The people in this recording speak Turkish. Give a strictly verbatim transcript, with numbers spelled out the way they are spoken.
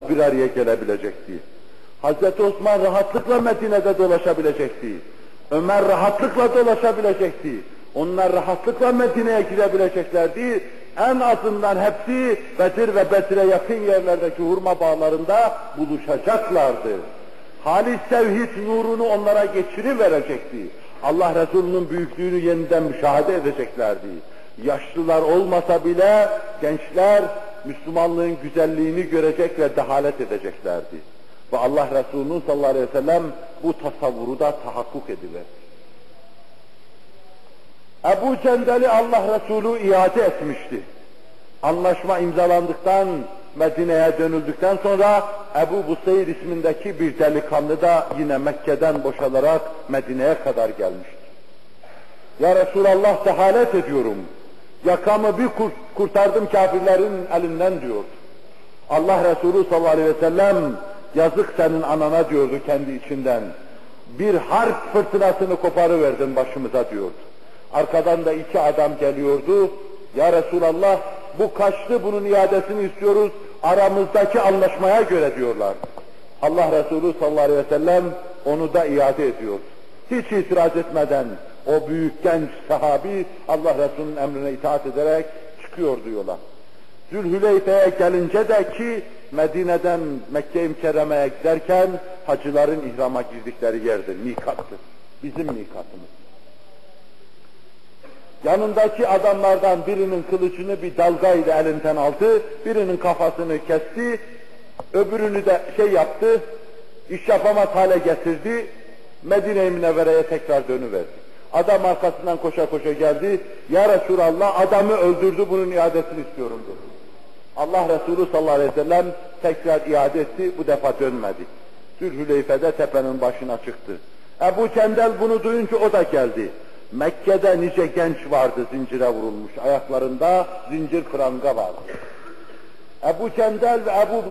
bir araya gelebilecekti. Hazreti Osman rahatlıkla Medine'de dolaşabilecekti. Ömer rahatlıkla dolaşabilecekti. Onlar rahatlıkla Medine'ye girebileceklerdi. En azından hepsi Bedir ve Bedir'e yakın yerlerdeki hurma bağlarında buluşacaklardı. Halis tevhid nurunu onlara geçiriverecekti. Allah Resulü'nün büyüklüğünü yeniden müşahede edeceklerdi. Yaşlılar olmasa bile gençler Müslümanlığın güzelliğini görecek ve dehalet edeceklerdi. Ve Allah Resulü'nün sallallahu aleyhi ve sellem bu tasavvuru da tahakkuk ediverdi. Ebu Cendel'i Allah Resulü iade etmişti. Anlaşma imzalandıktan, Medine'ye dönüldükten sonra Ebu Buseyr ismindeki bir delikanlı da yine Mekke'den boşalarak Medine'ye kadar gelmişti. Ya Resulallah, dehalet ediyorum. Yakamı bir kurtardım kafirlerin elinden diyordu. Allah Resulü sallallahu aleyhi ve sellem, yazık senin anana diyordu kendi içinden. Bir harp fırtınasını koparıverdin başımıza diyordu. Arkadan da iki adam geliyordu. Ya Resulallah, bu kaçtı, bunun iadesini istiyoruz, aramızdaki anlaşmaya göre diyorlar. Allah Resulü sallallahu aleyhi ve sellem onu da iade ediyordu. Hiç itiraz etmeden o büyük genç sahabi Allah Resulü'nün emrine itaat ederek çıkıyordu yola. Zülhüleyfe'ye gelince de ki Medine'den Mekke-i Mükerreme'ye giderken hacıların ihrama girdikleri yerdir, mikattır. Bizim mikatımız. Yanındaki adamlardan birinin kılıcını bir dalgayla elinden aldı, birinin kafasını kesti, öbürünü de şey yaptı, iş yapamaz hale getirdi, Medine-i Münevvere'ye tekrar dönüverdi. Adam arkasından koşa koşa geldi, ya Resulallah adamı öldürdü, bunun iadesini istiyorum dedi. Allah Resulü sallallahu aleyhi ve sellem tekrar iade etti, bu defa dönmedi. Zülhüleyfe'de tepenin başına çıktı. Ebu Cendel bunu duyunca o da geldi. Mekke'de nice genç vardı zincire vurulmuş, ayaklarında zincir pranga vardı. Ebu Cendel ve Ebu